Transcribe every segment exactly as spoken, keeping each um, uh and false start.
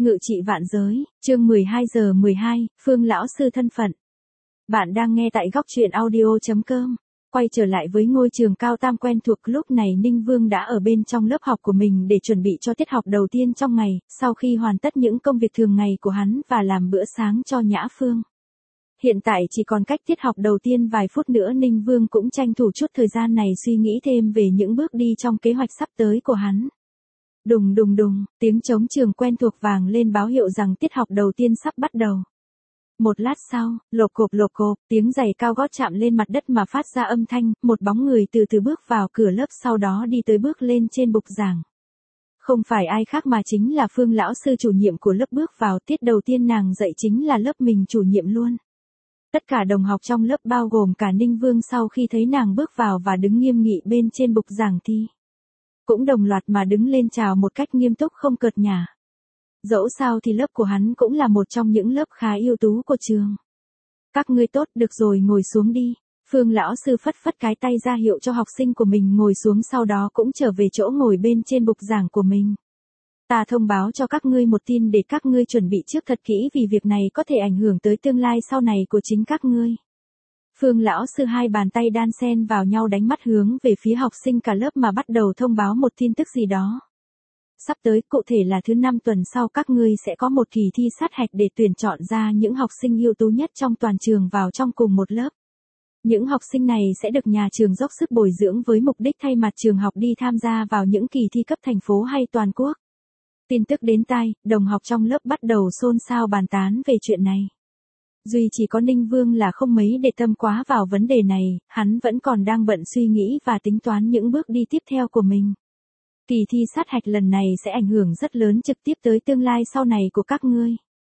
Ngự trị vạn giới, chương mười hai giờ mười hai, Phương lão sư thân phận. Bạn đang nghe tại góc truyện audio.com. Quay trở lại với ngôi trường cao tam quen thuộc, lúc này Ninh Vương đã ở bên trong lớp học của mình để chuẩn bị cho tiết học đầu tiên trong ngày, sau khi hoàn tất những công việc thường ngày của hắn và làm bữa sáng cho Nhã Phương. Hiện tại chỉ còn cách tiết học đầu tiên vài phút nữa, Ninh Vương cũng tranh thủ chút thời gian này suy nghĩ thêm về những bước đi trong kế hoạch sắp tới của hắn. Đùng đùng đùng, tiếng trống trường quen thuộc vang lên báo hiệu rằng tiết học đầu tiên sắp bắt đầu. Một lát sau, lộp cộp lộp cộp, tiếng giày cao gót chạm lên mặt đất mà phát ra âm thanh, một bóng người từ từ bước vào cửa lớp, sau đó đi tới bước lên trên bục giảng. Không phải ai khác mà chính là Phương lão sư chủ nhiệm của lớp bước vào, tiết đầu tiên nàng dạy chính là lớp mình chủ nhiệm luôn. Tất cả đồng học trong lớp bao gồm cả Ninh Vương sau khi thấy nàng bước vào và đứng nghiêm nghị bên trên bục giảng thi, cũng đồng loạt mà đứng lên chào một cách nghiêm túc không cợt nhả. Dẫu sao thì lớp của hắn cũng là một trong những lớp khá ưu tú của trường. Các ngươi tốt, được rồi, ngồi xuống đi. Phương lão sư phất phất cái tay ra hiệu cho học sinh của mình ngồi xuống, sau đó cũng trở về chỗ ngồi bên trên bục giảng của mình. Ta thông báo cho các ngươi một tin để các ngươi chuẩn bị trước thật kỹ, vì việc này có thể ảnh hưởng tới tương lai sau này của chính các ngươi. Phương lão sư hai bàn tay đan xen vào nhau đánh mắt hướng về phía học sinh cả lớp mà bắt đầu thông báo một tin tức gì đó. Sắp tới, cụ thể là thứ năm tuần sau, các ngươi sẽ có một kỳ thi sát hạch để tuyển chọn ra những học sinh ưu tú nhất trong toàn trường vào trong cùng một lớp. Những học sinh này sẽ được nhà trường dốc sức bồi dưỡng với mục đích thay mặt trường học đi tham gia vào những kỳ thi cấp thành phố hay toàn quốc. Tin tức đến tai, đồng học trong lớp bắt đầu xôn xao bàn tán về chuyện này. Duy chỉ có Ninh Vương là không mấy để tâm quá vào vấn đề này, hắn vẫn còn đang bận suy nghĩ và tính toán những bước đi tiếp theo của mình. Kỳ thi sát hạch lần này sẽ ảnh hưởng rất lớn trực tiếp tới tương lai sau này của các ngươi.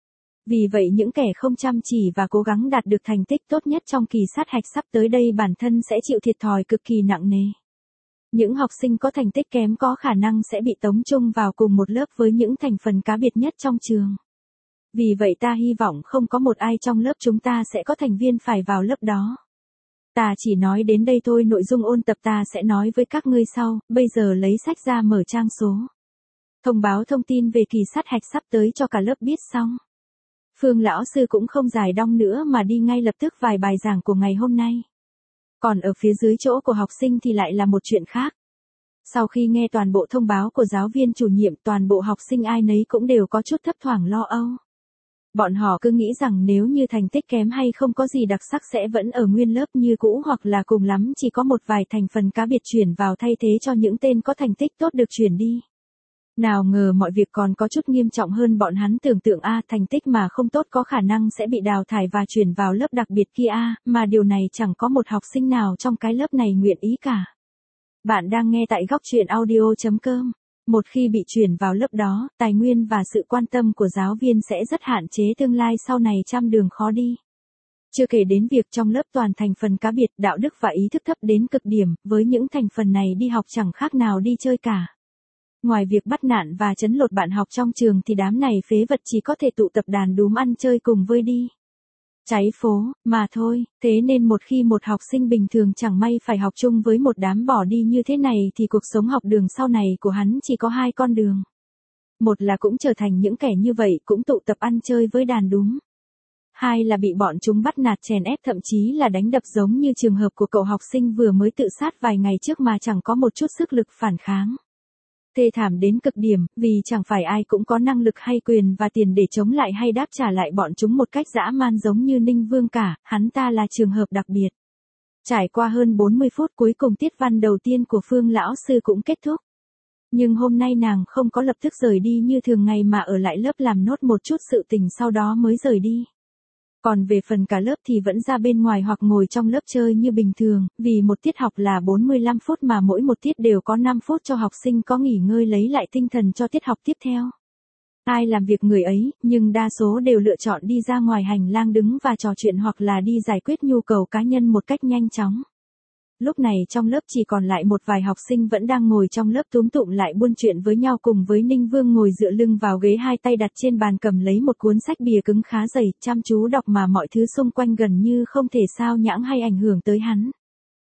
Vì vậy những kẻ không chăm chỉ và cố gắng đạt được thành tích tốt nhất trong kỳ sát hạch sắp tới đây bản thân sẽ chịu thiệt thòi cực kỳ nặng nề. Những học sinh có thành tích kém có khả năng sẽ bị tống chung vào cùng một lớp với những thành phần cá biệt nhất trong trường. Vì vậy ta hy vọng không có một ai trong lớp chúng ta sẽ có thành viên phải vào lớp đó. Ta chỉ nói đến đây thôi, nội dung ôn tập ta sẽ nói với các ngươi sau, bây giờ lấy sách ra mở trang số. Thông báo thông tin về kỳ sát hạch sắp tới cho cả lớp biết xong. Phương lão sư cũng không dài đong nữa mà đi ngay lập tức vài bài giảng của ngày hôm nay. Còn ở phía dưới chỗ của học sinh thì lại là một chuyện khác. Sau khi nghe toàn bộ thông báo của giáo viên chủ nhiệm, toàn bộ học sinh ai nấy cũng đều có chút thấp thoảng lo âu. Bọn họ cứ nghĩ rằng nếu như thành tích kém hay không có gì đặc sắc sẽ vẫn ở nguyên lớp như cũ, hoặc là cùng lắm chỉ có một vài thành phần cá biệt chuyển vào thay thế cho những tên có thành tích tốt được chuyển đi. Nào ngờ mọi việc còn có chút nghiêm trọng hơn bọn hắn tưởng tượng. A, thành tích mà không tốt có khả năng sẽ bị đào thải và chuyển vào lớp đặc biệt kia. A, mà điều này chẳng có một học sinh nào trong cái lớp này nguyện ý cả. Bạn đang nghe tại góc truyện audio.com. Một khi bị chuyển vào lớp đó, tài nguyên và sự quan tâm của giáo viên sẽ rất hạn chế, tương lai sau này trăm đường khó đi. Chưa kể đến việc trong lớp toàn thành phần cá biệt, đạo đức và ý thức thấp đến cực điểm, với những thành phần này đi học chẳng khác nào đi chơi cả. Ngoài việc bắt nạt và trấn lột bạn học trong trường thì đám này phế vật chỉ có thể tụ tập đàn đúm ăn chơi cùng vơi đi cháy phố, mà thôi. Thế nên một khi một học sinh bình thường chẳng may phải học chung với một đám bỏ đi như thế này thì cuộc sống học đường sau này của hắn chỉ có hai con đường. Một là cũng trở thành những kẻ như vậy, cũng tụ tập ăn chơi với đàn đúm. Hai là bị bọn chúng bắt nạt chèn ép, thậm chí là đánh đập, giống như trường hợp của cậu học sinh vừa mới tự sát vài ngày trước mà chẳng có một chút sức lực phản kháng. Thê thảm đến cực điểm, vì chẳng phải ai cũng có năng lực hay quyền và tiền để chống lại hay đáp trả lại bọn chúng một cách dã man giống như Ninh Vương cả, hắn ta là trường hợp đặc biệt. Trải qua hơn bốn mươi phút, cuối cùng tiết văn đầu tiên của Phương lão sư cũng kết thúc. Nhưng hôm nay nàng không có lập tức rời đi như thường ngày mà ở lại lớp làm nốt một chút sự tình sau đó mới rời đi. Còn về phần cả lớp thì vẫn ra bên ngoài hoặc ngồi trong lớp chơi như bình thường, vì một tiết học là bốn mươi lăm phút mà mỗi một tiết đều có năm phút cho học sinh có nghỉ ngơi lấy lại tinh thần cho tiết học tiếp theo. Ai làm việc người ấy, nhưng đa số đều lựa chọn đi ra ngoài hành lang đứng và trò chuyện hoặc là đi giải quyết nhu cầu cá nhân một cách nhanh chóng. Lúc này trong lớp chỉ còn lại một vài học sinh vẫn đang ngồi trong lớp túm tụm lại buôn chuyện với nhau, cùng với Ninh Vương ngồi dựa lưng vào ghế, hai tay đặt trên bàn cầm lấy một cuốn sách bìa cứng khá dày, chăm chú đọc mà mọi thứ xung quanh gần như không thể sao nhãng hay ảnh hưởng tới hắn.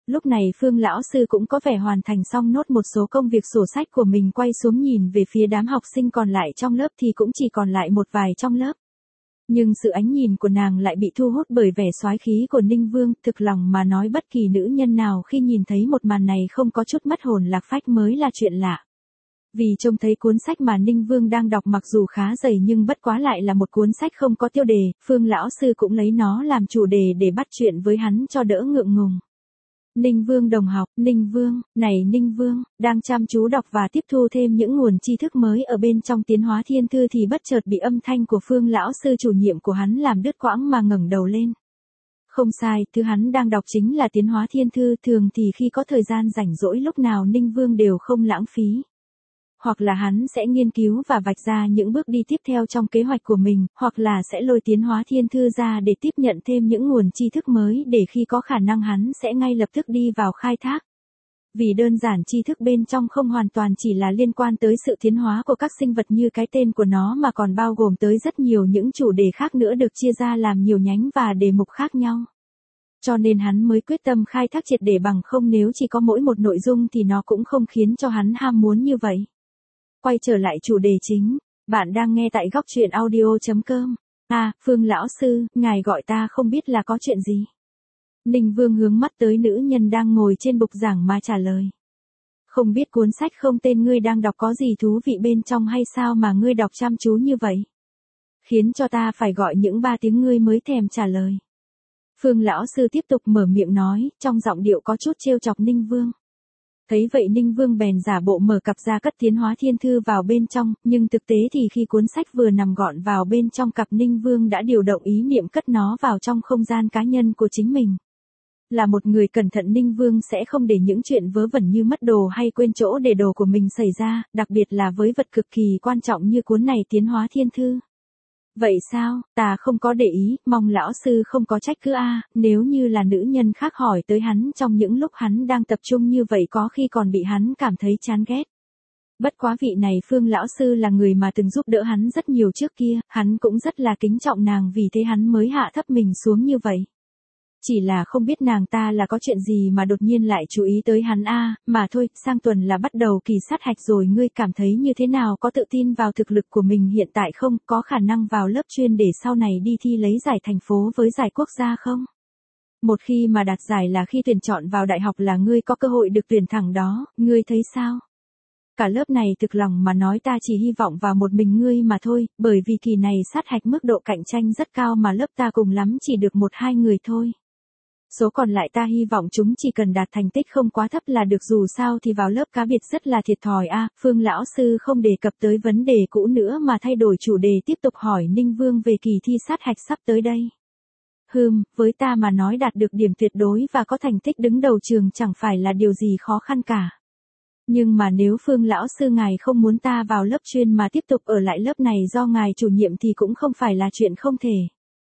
Lúc này Phương lão sư cũng có vẻ hoàn thành xong nốt một số công việc sổ sách của mình, quay xuống nhìn về phía đám học sinh còn lại trong lớp thì cũng chỉ còn lại một vài trong lớp. Nhưng sự ánh nhìn của nàng lại bị thu hút bởi vẻ soái khí của Ninh Vương, thực lòng mà nói bất kỳ nữ nhân nào khi nhìn thấy một màn này không có chút mất hồn lạc phách mới là chuyện lạ. Vì trông thấy cuốn sách mà Ninh Vương đang đọc mặc dù khá dày nhưng bất quá lại là một cuốn sách không có tiêu đề, Phương lão sư cũng lấy nó làm chủ đề để bắt chuyện với hắn cho đỡ ngượng ngùng. Ninh Vương đồng học, Ninh Vương, này Ninh Vương, đang chăm chú đọc và tiếp thu thêm những nguồn tri thức mới ở bên trong Tiến Hóa Thiên Thư thì bất chợt bị âm thanh của Phương lão sư chủ nhiệm của hắn làm đứt quãng mà ngẩng đầu lên. Không sai, thứ hắn đang đọc chính là Tiến Hóa Thiên Thư, thường thì khi có thời gian rảnh rỗi lúc nào Ninh Vương đều không lãng phí. Hoặc là hắn sẽ nghiên cứu và vạch ra những bước đi tiếp theo trong kế hoạch của mình, hoặc là sẽ lôi Tiến Hóa Thiên Thư ra để tiếp nhận thêm những nguồn tri thức mới để khi có khả năng hắn sẽ ngay lập tức đi vào khai thác. Vì đơn giản tri thức bên trong không hoàn toàn chỉ là liên quan tới sự tiến hóa của các sinh vật như cái tên của nó mà còn bao gồm tới rất nhiều những chủ đề khác nữa được chia ra làm nhiều nhánh và đề mục khác nhau. Cho nên hắn mới quyết tâm khai thác triệt để, bằng không nếu chỉ có mỗi một nội dung thì nó cũng không khiến cho hắn ham muốn như vậy. Quay trở lại chủ đề chính, bạn đang nghe tại góc truyện audio chấm com. À, Phương lão sư, ngài gọi ta không biết là có chuyện gì. Ninh Vương hướng mắt tới nữ nhân đang ngồi trên bục giảng mà trả lời. Không biết cuốn sách không tên ngươi đang đọc có gì thú vị bên trong hay sao mà ngươi đọc chăm chú như vậy? Khiến cho ta phải gọi những ba tiếng ngươi mới thèm trả lời. Phương lão sư tiếp tục mở miệng nói, trong giọng điệu có chút trêu chọc Ninh Vương. Thấy vậy Ninh Vương bèn giả bộ mở cặp ra cất Tiến Hóa Thiên Thư vào bên trong, nhưng thực tế thì khi cuốn sách vừa nằm gọn vào bên trong cặp, Ninh Vương đã điều động ý niệm cất nó vào trong không gian cá nhân của chính mình. Là một người cẩn thận, Ninh Vương sẽ không để những chuyện vớ vẩn như mất đồ hay quên chỗ để đồ của mình xảy ra, đặc biệt là với vật cực kỳ quan trọng như cuốn này Tiến Hóa Thiên Thư. Vậy sao, ta không có để ý, mong lão sư không có trách cứ a, nếu như là nữ nhân khác hỏi tới hắn trong những lúc hắn đang tập trung như vậy có khi còn bị hắn cảm thấy chán ghét. Bất quá vị này Phương lão sư là người mà từng giúp đỡ hắn rất nhiều trước kia, hắn cũng rất là kính trọng nàng, vì thế hắn mới hạ thấp mình xuống như vậy. Chỉ là không biết nàng ta là có chuyện gì mà đột nhiên lại chú ý tới hắn a, mà thôi, sang tuần là bắt đầu kỳ sát hạch rồi, ngươi cảm thấy như thế nào, có tự tin vào thực lực của mình hiện tại không, có khả năng vào lớp chuyên để sau này đi thi lấy giải thành phố với giải quốc gia không? Một khi mà đạt giải là khi tuyển chọn vào đại học là ngươi có cơ hội được tuyển thẳng đó, ngươi thấy sao? Cả lớp này thực lòng mà nói ta chỉ hy vọng vào một mình ngươi mà thôi, bởi vì kỳ này sát hạch mức độ cạnh tranh rất cao mà lớp ta cùng lắm chỉ được một hai người thôi. Số còn lại ta hy vọng chúng chỉ cần đạt thành tích không quá thấp là được, dù sao thì vào lớp cá biệt rất là thiệt thòi a. À, Phương lão sư không đề cập tới vấn đề cũ nữa mà thay đổi chủ đề tiếp tục hỏi Ninh Vương về kỳ thi sát hạch sắp tới đây. Hừm, với ta mà nói đạt được điểm tuyệt đối và có thành tích đứng đầu trường chẳng phải là điều gì khó khăn cả. Nhưng mà nếu Phương lão sư ngài không muốn ta vào lớp chuyên mà tiếp tục ở lại lớp này do ngài chủ nhiệm thì cũng không phải là chuyện không thể.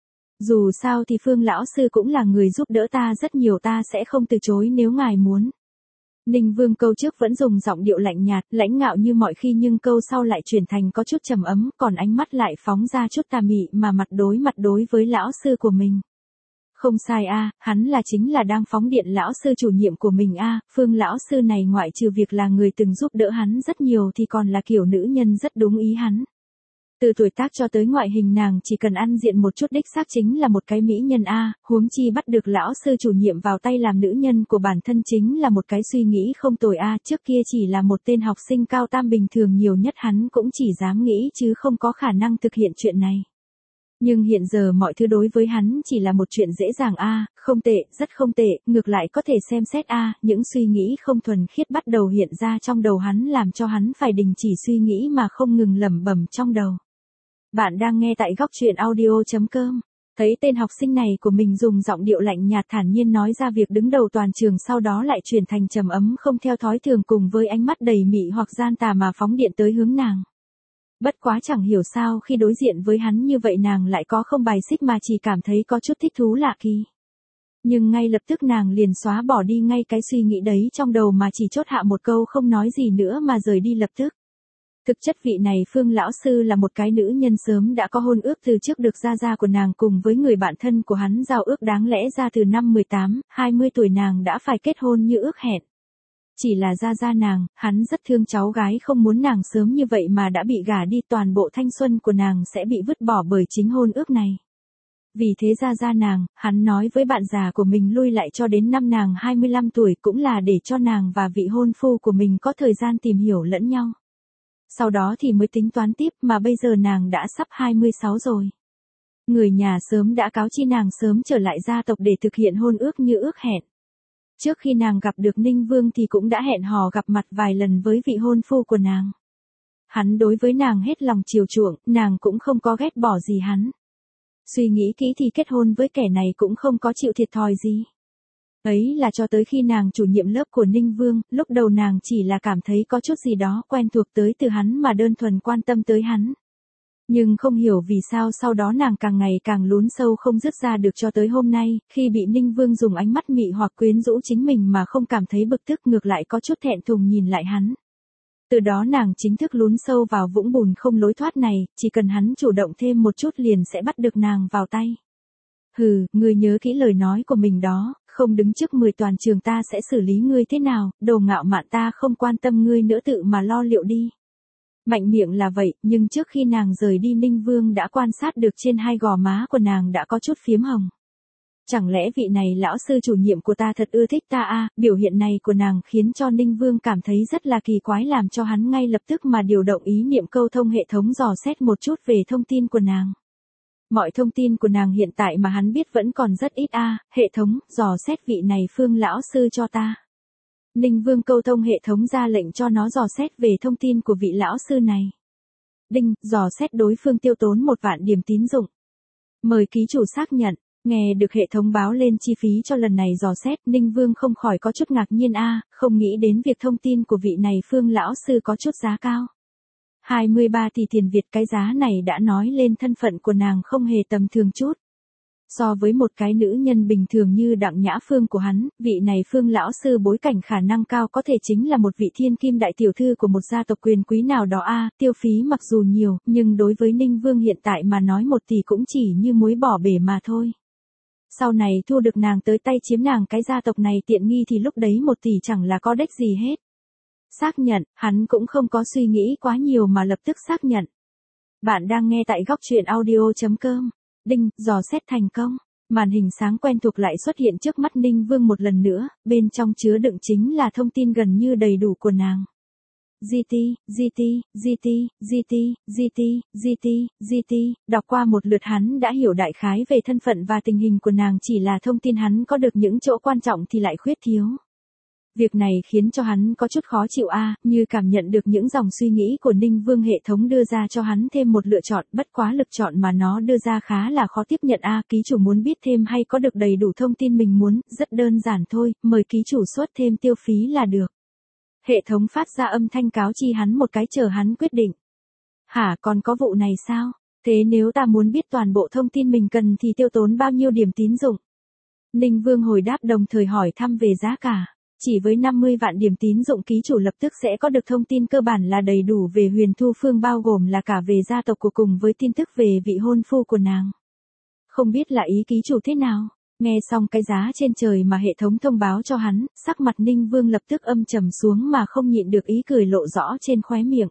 Dù sao thì Phương lão sư cũng là người giúp đỡ ta rất nhiều, ta sẽ không từ chối nếu ngài muốn. Ninh Vương câu trước vẫn dùng giọng điệu lạnh nhạt, lãnh ngạo như mọi khi, nhưng câu sau lại chuyển thành có chút trầm ấm, còn ánh mắt lại phóng ra chút tà mị mà mặt đối mặt đối với lão sư của mình. Không sai a, à, hắn là chính là đang phóng điện lão sư chủ nhiệm của mình a, à, Phương lão sư này ngoại trừ việc là người từng giúp đỡ hắn rất nhiều thì còn là kiểu nữ nhân rất đúng ý hắn. Từ tuổi tác cho tới ngoại hình nàng chỉ cần ăn diện một chút đích xác chính là một cái mỹ nhân a, à, huống chi bắt được lão sư chủ nhiệm vào tay làm nữ nhân của bản thân chính là một cái suy nghĩ không tồi a, à, trước kia chỉ là một tên học sinh cao tam bình thường, nhiều nhất hắn cũng chỉ dám nghĩ chứ không có khả năng thực hiện chuyện này. Nhưng hiện giờ mọi thứ đối với hắn chỉ là một chuyện dễ dàng a, à, không tệ, rất không tệ, ngược lại có thể xem xét a, à, những suy nghĩ không thuần khiết bắt đầu hiện ra trong đầu hắn làm cho hắn phải đình chỉ suy nghĩ mà không ngừng lẩm bẩm trong đầu. Bạn đang nghe tại góc truyện audio chấm com. Thấy tên học sinh này của mình dùng giọng điệu lạnh nhạt thản nhiên nói ra việc đứng đầu toàn trường, sau đó lại chuyển thành trầm ấm không theo thói thường cùng với ánh mắt đầy mị hoặc gian tà mà phóng điện tới hướng nàng. Bất quá chẳng hiểu sao khi đối diện với hắn như vậy nàng lại có không bài xích mà chỉ cảm thấy có chút thích thú lạ kỳ. Nhưng ngay lập tức nàng liền xóa bỏ đi ngay cái suy nghĩ đấy trong đầu mà chỉ chốt hạ một câu không nói gì nữa mà rời đi lập tức. Thực chất vị này Phương lão sư là một cái nữ nhân sớm đã có hôn ước từ trước được gia gia của nàng cùng với người bạn thân của hắn giao ước, đáng lẽ ra từ năm mười tám, hai mươi tuổi nàng đã phải kết hôn như ước hẹn. Chỉ là gia gia nàng, hắn rất thương cháu gái không muốn nàng sớm như vậy mà đã bị gả đi, toàn bộ thanh xuân của nàng sẽ bị vứt bỏ bởi chính hôn ước này. Vì thế gia gia nàng, hắn nói với bạn già của mình lui lại cho đến năm nàng hai mươi lăm tuổi, cũng là để cho nàng và vị hôn phu của mình có thời gian tìm hiểu lẫn nhau. Sau đó thì mới tính toán tiếp, mà bây giờ nàng đã sắp hai mươi sáu rồi. Người nhà sớm đã cáo chi nàng sớm trở lại gia tộc để thực hiện hôn ước như ước hẹn. Trước khi nàng gặp được Ninh Vương thì cũng đã hẹn hò gặp mặt vài lần với vị hôn phu của nàng. Hắn đối với nàng hết lòng chiều chuộng, nàng cũng không có ghét bỏ gì hắn. Suy nghĩ kỹ thì kết hôn với kẻ này cũng không có chịu thiệt thòi gì. Ấy là cho tới khi nàng chủ nhiệm lớp của Ninh Vương, lúc đầu nàng chỉ là cảm thấy có chút gì đó quen thuộc tới từ hắn mà đơn thuần quan tâm tới hắn. Nhưng không hiểu vì sao sau đó nàng càng ngày càng lún sâu không dứt ra được, cho tới hôm nay, khi bị Ninh Vương dùng ánh mắt mị hoặc quyến rũ chính mình mà không cảm thấy bực tức, ngược lại có chút thẹn thùng nhìn lại hắn. Từ đó nàng chính thức lún sâu vào vũng bùn không lối thoát này, chỉ cần hắn chủ động thêm một chút liền sẽ bắt được nàng vào tay. Hừ, ngươi nhớ kỹ lời nói của mình đó, không đứng trước mười toàn trường ta sẽ xử lý ngươi thế nào, đồ ngạo mạn, ta không quan tâm ngươi nữa, tự mà lo liệu đi. Mạnh miệng là vậy, nhưng trước khi nàng rời đi Ninh Vương đã quan sát được trên hai gò má của nàng đã có chút phiếm hồng. Chẳng lẽ vị này lão sư chủ nhiệm của ta thật ưa thích ta à? Biểu hiện này của nàng khiến cho Ninh Vương cảm thấy rất là kỳ quái, làm cho hắn ngay lập tức mà điều động ý niệm câu thông hệ thống dò xét một chút về thông tin của nàng. Mọi thông tin của nàng hiện tại mà hắn biết vẫn còn rất ít a, à. Hệ thống, dò xét vị này Phương lão sư cho ta. Ninh Vương câu thông hệ thống ra lệnh cho nó dò xét về thông tin của vị lão sư này. Đinh, dò xét đối phương tiêu tốn một vạn điểm tín dụng. Mời ký chủ xác nhận. Nghe được hệ thống báo lên chi phí cho lần này dò xét, Ninh Vương không khỏi có chút ngạc nhiên a, à, không nghĩ đến việc thông tin của vị này Phương lão sư có chút giá cao. hai mươi ba tỷ tiền Việt, cái giá này đã nói lên thân phận của nàng không hề tầm thường chút. So với một cái nữ nhân bình thường như Đặng Nhã Phương của hắn, vị này Phương lão sư bối cảnh khả năng cao có thể chính là một vị thiên kim đại tiểu thư của một gia tộc quyền quý nào đó a, à, tiêu phí mặc dù nhiều, nhưng đối với Ninh Vương hiện tại mà nói một tỷ cũng chỉ như muối bỏ bể mà thôi. Sau này thu được nàng tới tay, chiếm nàng cái gia tộc này tiện nghi thì lúc đấy một tỷ chẳng là có đếch gì hết. Xác nhận, hắn cũng không có suy nghĩ quá nhiều mà lập tức xác nhận. Bạn đang nghe tại góc truyện audio chấm com. Đinh, dò xét thành công. Màn hình sáng quen thuộc lại xuất hiện trước mắt Ninh Vương một lần nữa, bên trong chứa đựng chính là thông tin gần như đầy đủ của nàng. giê tê, giê tê, giê tê, giê tê, giê tê, giê tê, giê tê, đọc qua một lượt hắn đã hiểu đại khái về thân phận và tình hình của nàng, chỉ là thông tin hắn có được những chỗ quan trọng thì lại khuyết thiếu. Việc này khiến cho hắn có chút khó chịu a, à, như cảm nhận được những dòng suy nghĩ của Ninh Vương, hệ thống đưa ra cho hắn thêm một lựa chọn, bất quá lực chọn mà nó đưa ra khá là khó tiếp nhận a, à, ký chủ muốn biết thêm hay có được đầy đủ thông tin mình muốn, rất đơn giản thôi, mời ký chủ xuất thêm tiêu phí là được. Hệ thống phát ra âm thanh cáo chi hắn một cái, chờ hắn quyết định. Hả, còn có vụ này sao? Thế nếu ta muốn biết toàn bộ thông tin mình cần thì tiêu tốn bao nhiêu điểm tín dụng? Ninh Vương hồi đáp đồng thời hỏi thăm về giá cả. Chỉ với năm mươi vạn điểm tín dụng, ký chủ lập tức sẽ có được thông tin cơ bản là đầy đủ về Huyền Thu Phương, bao gồm là cả về gia tộc của cùng với tin tức về vị hôn phu của nàng. Không biết là ý ký chủ thế nào? Nghe xong cái giá trên trời mà hệ thống thông báo cho hắn, sắc mặt Ninh Vương lập tức âm trầm xuống mà không nhịn được ý cười lộ rõ trên khóe miệng.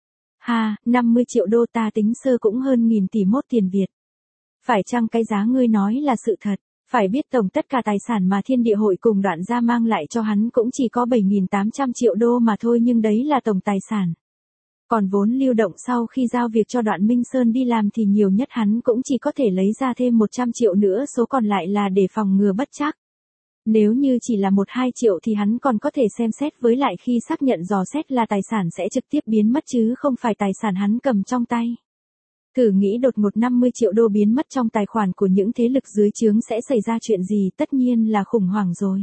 Ha, năm mươi triệu đô, ta tính sơ cũng hơn nghìn tỷ mốt tiền Việt. Phải chăng cái giá ngươi nói là sự thật? Phải biết tổng tất cả tài sản mà Thiên Địa Hội cùng Đoạn Gia mang lại cho hắn cũng chỉ có bảy nghìn tám trăm triệu đô mà thôi, nhưng đấy là tổng tài sản. Còn vốn lưu động sau khi giao việc cho Đoạn Minh Sơn đi làm thì nhiều nhất hắn cũng chỉ có thể lấy ra thêm một trăm triệu nữa, số còn lại là để phòng ngừa bất trắc. Nếu như chỉ là một hai triệu thì hắn còn có thể xem xét, với lại khi xác nhận dò xét là tài sản sẽ trực tiếp biến mất chứ không phải tài sản hắn cầm trong tay. Thử nghĩ đột ngột năm mươi triệu đô biến mất trong tài khoản của những thế lực dưới trướng sẽ xảy ra chuyện gì, tất nhiên là khủng hoảng rồi.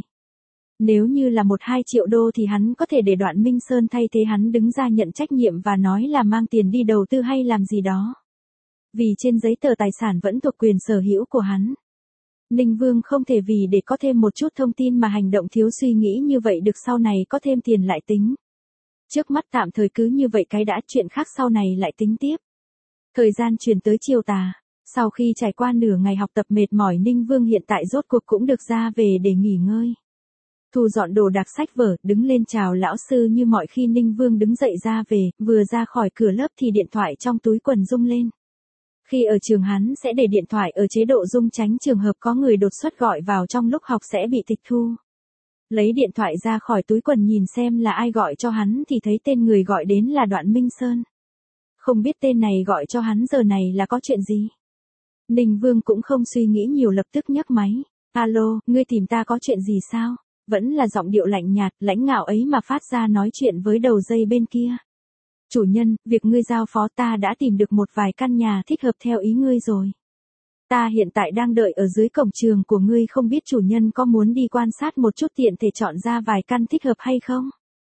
Nếu như là một hai triệu đô thì hắn có thể để Đoạn Minh Sơn thay thế hắn đứng ra nhận trách nhiệm và nói là mang tiền đi đầu tư hay làm gì đó. Vì trên giấy tờ tài sản vẫn thuộc quyền sở hữu của hắn. Ninh Vương không thể vì để có thêm một chút thông tin mà hành động thiếu suy nghĩ như vậy được, sau này có thêm tiền lại tính. Trước mắt tạm thời cứ như vậy cái đã, chuyện khác sau này lại tính tiếp. Thời gian chuyển tới chiều tà. Sau khi trải qua nửa ngày học tập mệt mỏi, Ninh Vương hiện tại rốt cuộc cũng được ra về để nghỉ ngơi. Thu dọn đồ đạc sách vở, đứng lên chào lão sư như mọi khi. Ninh Vương đứng dậy ra về, vừa ra khỏi cửa lớp thì điện thoại trong túi quần rung lên. Khi ở trường hắn sẽ để điện thoại ở chế độ rung tránh trường hợp có người đột xuất gọi vào trong lúc học sẽ bị tịch thu. Lấy điện thoại ra khỏi túi quần nhìn xem là ai gọi cho hắn thì thấy tên người gọi đến là Đoạn Minh Sơn. Không biết tên này gọi cho hắn giờ này là có chuyện gì. Ninh Vương cũng không suy nghĩ nhiều, lập tức nhấc máy. Alo, ngươi tìm ta có chuyện gì sao? Vẫn là giọng điệu lạnh nhạt, lãnh ngạo ấy mà phát ra nói chuyện với đầu dây bên kia. Chủ nhân, việc ngươi giao phó ta đã tìm được một vài căn nhà thích hợp theo ý ngươi rồi. Ta hiện tại đang đợi ở dưới cổng trường của ngươi, không biết chủ nhân có muốn đi quan sát một chút tiện thể chọn ra vài căn thích hợp hay không?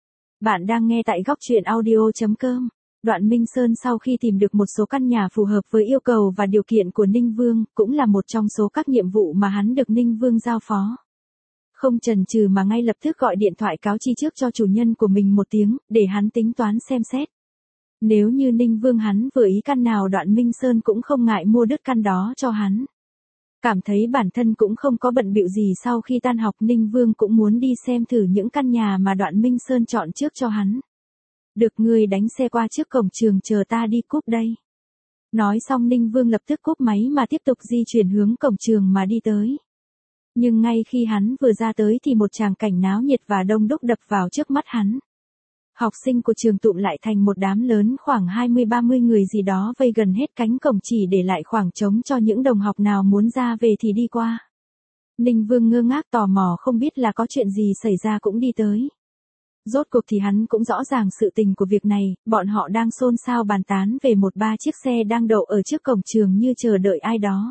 Bạn đang nghe tại góc truyện audio chấm com. Đoạn Minh Sơn sau khi tìm được một số căn nhà phù hợp với yêu cầu và điều kiện của Ninh Vương, cũng là một trong số các nhiệm vụ mà hắn được Ninh Vương giao phó. Không chần chừ mà ngay lập tức gọi điện thoại cáo chi trước cho chủ nhân của mình một tiếng, để hắn tính toán xem xét. Nếu như Ninh Vương hắn vừa ý căn nào, Đoạn Minh Sơn cũng không ngại mua đứt căn đó cho hắn. Cảm thấy bản thân cũng không có bận bịu gì, sau khi tan học Ninh Vương cũng muốn đi xem thử những căn nhà mà Đoạn Minh Sơn chọn trước cho hắn. Được, ngươi đánh xe qua trước cổng trường chờ ta đi cúp đây. Nói xong Ninh Vương lập tức cúp máy mà tiếp tục di chuyển hướng cổng trường mà đi tới. Nhưng ngay khi hắn vừa ra tới thì một tràng cảnh náo nhiệt và đông đúc đập vào trước mắt hắn. Học sinh của trường tụm lại thành một đám lớn, khoảng hai mươi ba mươi người gì đó, vây gần hết cánh cổng chỉ để lại khoảng trống cho những đồng học nào muốn ra về thì đi qua. Ninh Vương ngơ ngác tò mò không biết là có chuyện gì xảy ra cũng đi tới. Rốt cuộc thì hắn cũng rõ ràng sự tình của việc này, bọn họ đang xôn xao bàn tán về một ba chiếc xe đang đậu ở trước cổng trường như chờ đợi ai đó.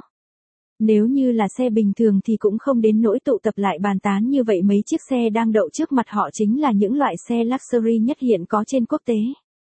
Nếu như là xe bình thường thì cũng không đến nỗi tụ tập lại bàn tán như vậy. Mấy chiếc xe đang đậu trước mặt họ chính là những loại xe luxury nhất hiện có trên quốc tế.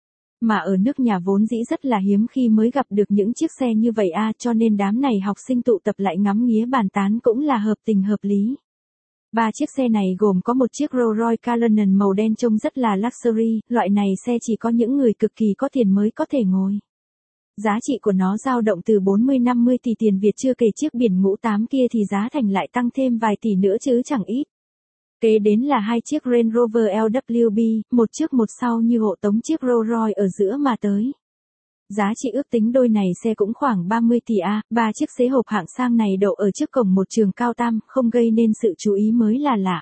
Mà ở nước nhà vốn dĩ rất là hiếm khi mới gặp được những chiếc xe như vậy a, cho nên đám này học sinh tụ tập lại ngắm nghía bàn tán cũng là hợp tình hợp lý. Ba chiếc xe này gồm có một chiếc Rolls Royce Cullinan màu đen trông rất là luxury, loại này xe chỉ có những người cực kỳ có tiền mới có thể ngồi. Giá trị của nó dao động từ bốn mươi năm mươi tỷ tiền Việt, chưa kể chiếc biển ngũ tám kia thì giá thành lại tăng thêm vài tỷ nữa chứ chẳng ít. Kế đến là hai chiếc Range Rover L W B, một trước một sau như hộ tống chiếc Rolls Royce ở giữa mà tới. Giá trị ước tính đôi này xe cũng khoảng ba mươi tỷ a, ba chiếc xế hộp hạng sang này đậu ở trước cổng một trường cao tam, không gây nên sự chú ý mới là lạ.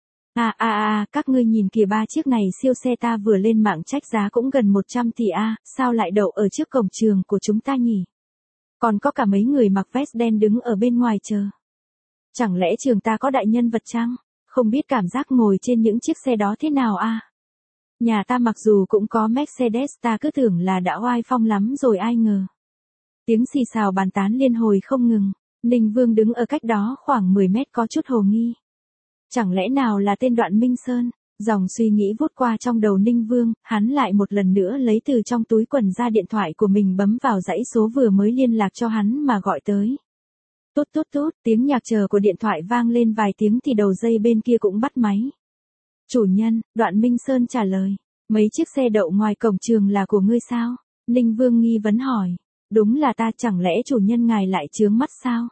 À à à, các ngươi nhìn kìa, ba chiếc này siêu xe, ta vừa lên mạng trách giá cũng gần một trăm tỷ a, sao lại đậu ở trước cổng trường của chúng ta nhỉ? Còn có cả mấy người mặc vest đen đứng ở bên ngoài chờ. Chẳng lẽ trường ta có đại nhân vật chăng? Không biết cảm giác ngồi trên những chiếc xe đó thế nào a? Nhà ta mặc dù cũng có Mercedes, ta cứ tưởng là đã oai phong lắm rồi ai ngờ. Tiếng xì xào bàn tán liên hồi không ngừng. Ninh Vương đứng ở cách đó khoảng mười mét có chút hồ nghi. Chẳng lẽ nào là tên Đoạn Minh Sơn? Dòng suy nghĩ vút qua trong đầu Ninh Vương, hắn lại một lần nữa lấy từ trong túi quần ra điện thoại của mình, bấm vào dãy số vừa mới liên lạc cho hắn mà gọi tới. Tút tút tút, tiếng nhạc chờ của điện thoại vang lên vài tiếng thì đầu dây bên kia cũng bắt máy. Chủ nhân, Đoạn Minh Sơn trả lời. Mấy chiếc xe đậu ngoài cổng trường là của ngươi sao? Ninh Vương nghi vấn hỏi. Đúng là ta, chẳng lẽ chủ nhân ngài lại chướng mắt sao?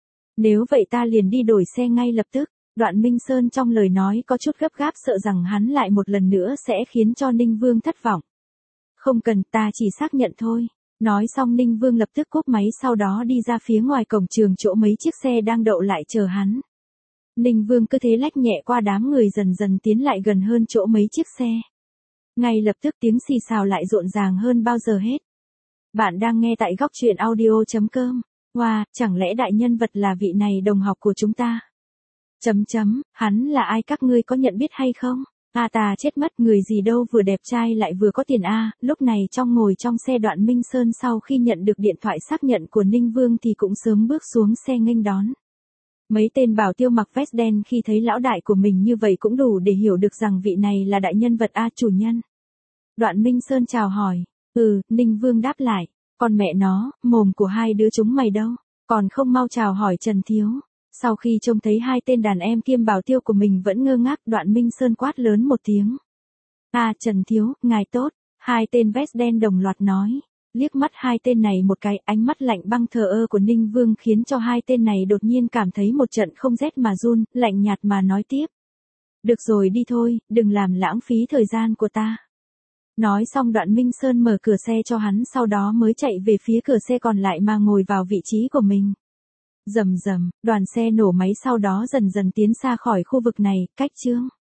Nếu vậy ta liền đi đổi xe ngay lập tức. Đoạn Minh Sơn trong lời nói có chút gấp gáp, sợ rằng hắn lại một lần nữa sẽ khiến cho Ninh Vương thất vọng. Không cần, ta chỉ xác nhận thôi. Nói xong Ninh Vương lập tức cúp máy, sau đó đi ra phía ngoài cổng trường chỗ mấy chiếc xe đang đậu lại chờ hắn. Ninh Vương cứ thế lách nhẹ qua đám người, dần dần tiến lại gần hơn chỗ mấy chiếc xe. Ngay lập tức tiếng xì xào lại rộn ràng hơn bao giờ hết. Bạn đang nghe tại góc truyện audio chấm com. Wow, chẳng lẽ đại nhân vật là vị này đồng học của chúng ta? Chấm chấm, hắn là ai, các ngươi có nhận biết hay không? À tà chết mất, người gì đâu vừa đẹp trai lại vừa có tiền a. À, lúc này trong ngồi trong xe Đoạn Minh Sơn sau khi nhận được điện thoại xác nhận của Ninh Vương thì cũng sớm bước xuống xe nghênh đón. Mấy tên bảo tiêu mặc vest đen khi thấy lão đại của mình như vậy cũng đủ để hiểu được rằng vị này là đại nhân vật a. À, chủ nhân. Đoạn Minh Sơn chào hỏi. Ừ, Ninh Vương đáp lại. Còn mẹ nó, mồm của hai đứa chúng mày đâu? Còn không mau chào hỏi Trần Thiếu. Sau khi trông thấy hai tên đàn em kiêm bảo tiêu của mình vẫn ngơ ngác, Đoạn Minh Sơn quát lớn một tiếng. À Trần Thiếu, ngài tốt, hai tên vest đen đồng loạt nói. Liếc mắt hai tên này một cái, ánh mắt lạnh băng thờ ơ của Ninh Vương khiến cho hai tên này đột nhiên cảm thấy một trận không rét mà run, lạnh nhạt mà nói tiếp. Được rồi đi thôi, đừng làm lãng phí thời gian của ta. Nói xong Đoạn Minh Sơn mở cửa xe cho hắn, sau đó mới chạy về phía cửa xe còn lại mà ngồi vào vị trí của mình. Rầm rầm, đoàn xe nổ máy sau đó dần dần tiến xa khỏi khu vực này, cách Trương